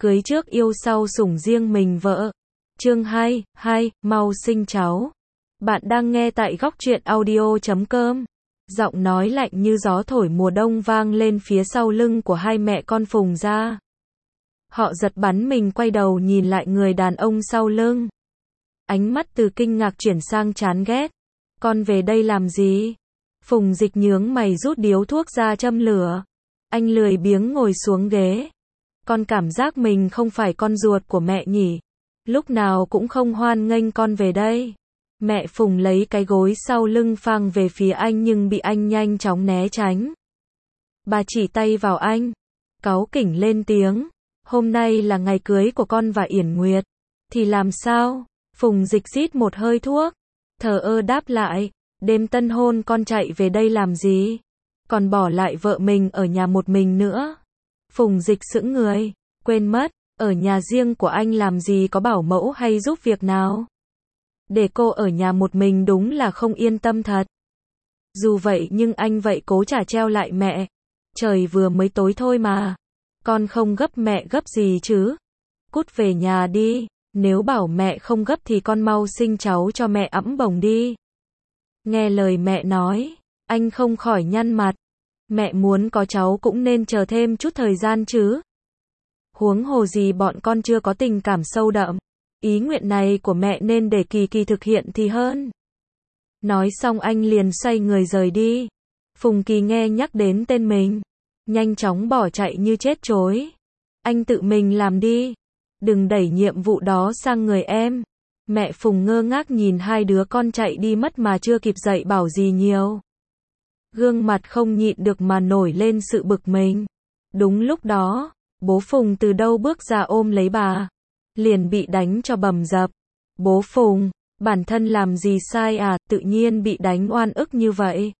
cưới trước yêu sau sủng riêng mình vợ. Chương 2, mau sinh cháu. Bạn đang nghe tại góc truyện audio.com. Giọng nói lạnh như gió thổi mùa đông vang lên phía sau lưng của hai mẹ con Phùng gia. Họ giật bắn mình quay đầu nhìn lại người đàn ông sau lưng. Ánh mắt từ kinh ngạc chuyển sang chán ghét. Con về đây làm gì? Phùng Dịch nhướng mày rút điếu thuốc ra châm lửa. Anh lười biếng ngồi xuống ghế. Con cảm giác mình không phải con ruột của mẹ nhỉ? Lúc nào cũng không hoan nghênh con về đây. Mẹ Phùng lấy cái gối sau lưng phang về phía anh nhưng bị anh nhanh chóng né tránh. Bà chỉ tay vào anh, cáu kỉnh lên tiếng. Hôm nay là ngày cưới của con và Yển Nguyệt. Thì làm sao? Phùng Dịch rít một hơi thuốc. Thờ ơ đáp lại. Đêm tân hôn con chạy về đây làm gì? Còn bỏ lại vợ mình ở nhà một mình nữa. Phùng Dịch sững người. Quên mất, ở nhà riêng của anh làm gì có bảo mẫu hay giúp việc nào? Để cô ở nhà một mình đúng là không yên tâm thật. Dù vậy nhưng anh vậy cố chả treo lại mẹ. Trời vừa mới tối thôi mà. Con không gấp mẹ gấp gì chứ? Cút về nhà đi. Nếu bảo mẹ không gấp thì con mau sinh cháu cho mẹ ẵm bồng đi. Nghe lời mẹ nói, anh không khỏi nhăn mặt. Mẹ muốn có cháu cũng nên chờ thêm chút thời gian chứ. Huống hồ gì bọn con chưa có tình cảm sâu đậm. Ý nguyện này của mẹ nên để Kỳ Kỳ thực hiện thì hơn. Nói xong anh liền xoay người rời đi. Phùng Kỳ nghe nhắc đến tên mình, nhanh chóng bỏ chạy như chết chối. Anh tự mình làm đi. Đừng đẩy nhiệm vụ đó sang người em. Mẹ Phùng ngơ ngác nhìn hai đứa con chạy đi mất mà chưa kịp dạy bảo gì nhiều. Gương mặt không nhịn được mà nổi lên sự bực mình. Đúng lúc đó, bố Phùng từ đâu bước ra ôm lấy bà. Liền bị đánh cho bầm dập. Bố Phùng, bản thân làm gì sai à, tự nhiên bị đánh oan ức như vậy.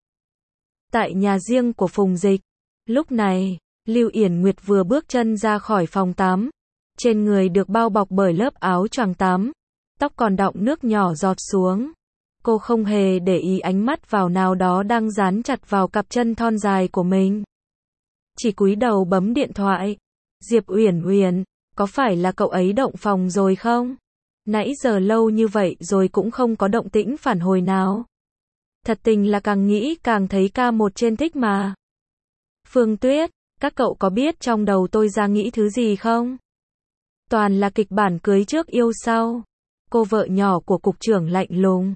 Tại nhà riêng của Phùng Dịch, lúc này, Lưu Yển Nguyệt vừa bước chân ra khỏi phòng tắm. Trên người được bao bọc bởi lớp áo choàng tắm. Tóc còn đọng nước nhỏ giọt xuống. Cô không hề để ý ánh mắt vào nào đó đang dán chặt vào cặp chân thon dài của mình. Chỉ cúi đầu bấm điện thoại. Diệp Uyển Uyển, có phải là cậu ấy động phòng rồi không? Nãy giờ lâu như vậy rồi cũng không có động tĩnh phản hồi nào. Thật tình là càng nghĩ càng thấy ca một trên thích mà. Phương Tuyết, các cậu có biết trong đầu tôi ra nghĩ thứ gì không? Toàn là kịch bản cưới trước yêu sau. Cô vợ nhỏ của cục trưởng lạnh lùng.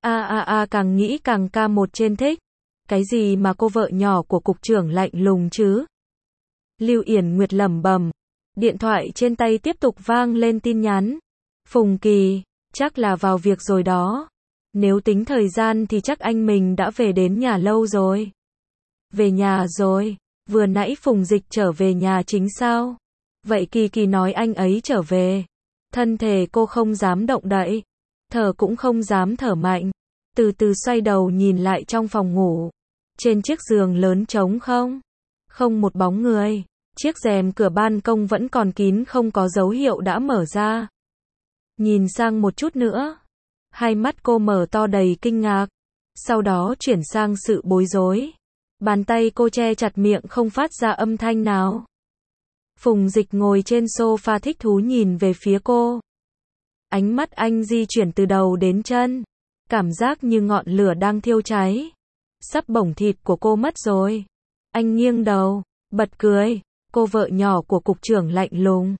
Càng nghĩ càng ca một trên thích. Cái gì mà cô vợ nhỏ của cục trưởng lạnh lùng chứ? Lưu Yển Nguyệt lẩm bẩm. Điện thoại trên tay tiếp tục vang lên tin nhắn. Phùng Kỳ, chắc là vào việc rồi đó. Nếu tính thời gian thì chắc anh mình đã về đến nhà lâu rồi. Về nhà rồi, vừa nãy Phùng Dịch trở về nhà chính sao? Vậy Kỳ Kỳ nói anh ấy trở về. Thân thể cô không dám động đậy. Thở cũng không dám thở mạnh. Từ từ xoay đầu nhìn lại trong phòng ngủ. Trên chiếc giường lớn trống không? Không một bóng người. Chiếc rèm cửa ban công vẫn còn kín không có dấu hiệu đã mở ra. Nhìn sang một chút nữa. Hai mắt cô mở to đầy kinh ngạc. Sau đó chuyển sang sự bối rối. Bàn tay cô che chặt miệng không phát ra âm thanh nào. Phùng Dịch ngồi trên sofa thích thú nhìn về phía cô. Ánh mắt anh di chuyển từ đầu đến chân. Cảm giác như ngọn lửa đang thiêu cháy. Sắp bỏng thịt của cô mất rồi. Anh nghiêng đầu, bật cười. Cô vợ nhỏ của cục trưởng lạnh lùng.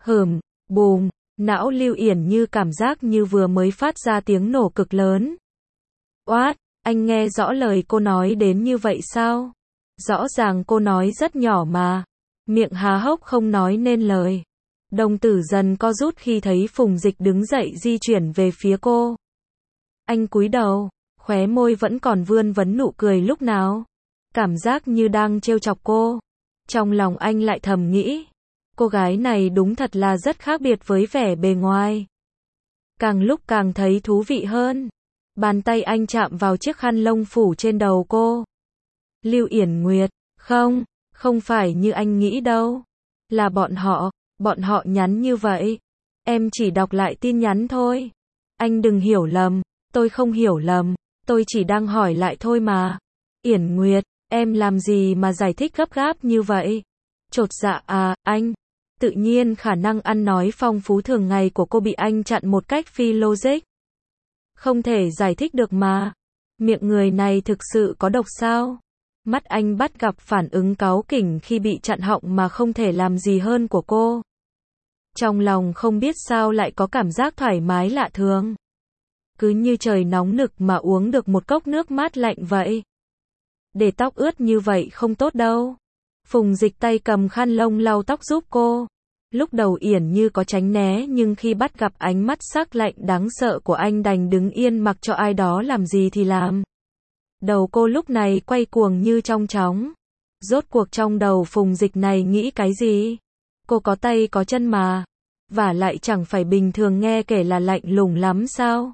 Bùm, não Lưu Yển như cảm giác như vừa mới phát ra tiếng nổ cực lớn. Oát, anh nghe rõ lời cô nói đến như vậy sao? Rõ ràng cô nói rất nhỏ mà. Miệng há hốc không nói nên lời. Đồng tử dần co rút khi thấy Phùng Dịch đứng dậy di chuyển về phía cô. Anh cúi đầu, khóe môi vẫn còn vươn vấn nụ cười lúc nào. Cảm giác như đang trêu chọc cô. Trong lòng anh lại thầm nghĩ. Cô gái này đúng thật là rất khác biệt với vẻ bề ngoài. Càng lúc càng thấy thú vị hơn. Bàn tay anh chạm vào chiếc khăn lông phủ trên đầu cô. Lưu Yển Nguyệt, không phải như anh nghĩ đâu. Là bọn họ nhắn như vậy. Em chỉ đọc lại tin nhắn thôi. Anh đừng hiểu lầm, tôi không hiểu lầm, tôi chỉ đang hỏi lại thôi mà. Yển Nguyệt, em làm gì mà giải thích gấp gáp như vậy? Chột dạ à, anh. Tự nhiên khả năng ăn nói phong phú thường ngày của cô bị anh chặn một cách phi logic. Không thể giải thích được mà. Miệng người này thực sự có độc sao? Mắt anh bắt gặp phản ứng cáu kỉnh khi bị chặn họng mà không thể làm gì hơn của cô. Trong lòng không biết sao lại có cảm giác thoải mái lạ thường. Cứ như trời nóng nực mà uống được một cốc nước mát lạnh vậy. Để tóc ướt như vậy không tốt đâu. Phùng Dịch tay cầm khăn lông lau tóc giúp cô. Lúc đầu Yển Như có tránh né nhưng khi bắt gặp ánh mắt sắc lạnh đáng sợ của anh đành đứng yên mặc cho ai đó làm gì thì làm. Đầu cô lúc này quay cuồng như trong chóng. Rốt cuộc trong đầu Phùng Dịch này nghĩ cái gì? Cô có tay có chân mà. Và lại chẳng phải bình thường nghe kể là lạnh lùng lắm sao?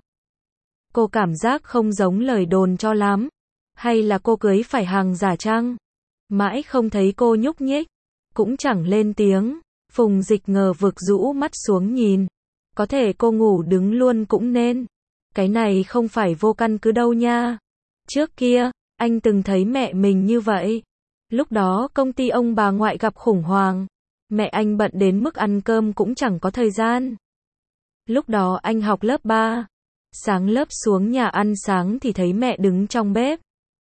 Cô cảm giác không giống lời đồn cho lắm. Hay là cô cưới phải hàng giả chăng? Mãi không thấy cô nhúc nhích. Cũng chẳng lên tiếng. Phùng Dịch ngờ vực rũ mắt xuống nhìn. Có thể cô ngủ đứng luôn cũng nên. Cái này không phải vô căn cứ đâu nha. Trước kia, anh từng thấy mẹ mình như vậy. Lúc đó công ty ông bà ngoại gặp khủng hoảng. Mẹ anh bận đến mức ăn cơm cũng chẳng có thời gian. Lúc đó anh học lớp 3. Sáng lớp xuống nhà ăn sáng thì thấy mẹ đứng trong bếp.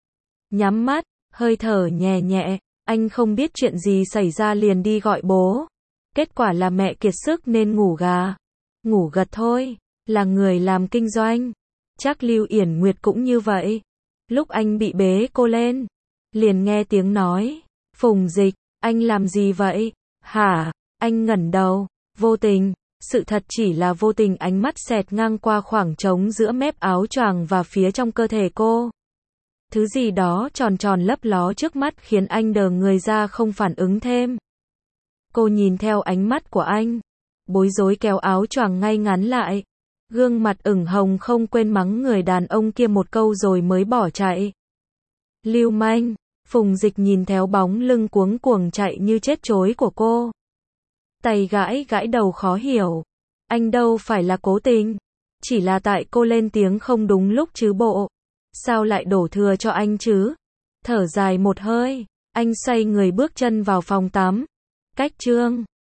Nhắm mắt, hơi thở nhẹ nhẹ. Anh không biết chuyện gì xảy ra liền đi gọi bố. Kết quả là mẹ kiệt sức nên ngủ gà. Ngủ gật thôi. Là người làm kinh doanh. Chắc Lưu Yển Nguyệt cũng như vậy. Lúc anh bị bế cô lên, liền nghe tiếng nói. Phùng Dịch, anh làm gì vậy? Hả? Anh ngẩng đầu. Vô tình. Sự thật chỉ là vô tình, ánh mắt xẹt ngang qua khoảng trống giữa mép áo choàng và phía trong cơ thể cô. Thứ gì đó tròn tròn lấp ló trước mắt khiến anh đờ người ra không phản ứng thêm. Cô nhìn theo ánh mắt của anh. Bối rối kéo áo choàng ngay ngắn lại. Gương mặt ửng hồng không quên mắng người đàn ông kia một câu rồi mới bỏ chạy. Lưu manh. Phùng Dịch nhìn theo bóng lưng cuống cuồng chạy như chết chối của cô. Tay gãi gãi đầu khó hiểu. Anh đâu phải là cố tình. Chỉ là tại cô lên tiếng không đúng lúc chứ bộ. Sao lại đổ thừa cho anh chứ? Thở dài một hơi. Anh xoay người bước chân vào phòng tắm. Cách chương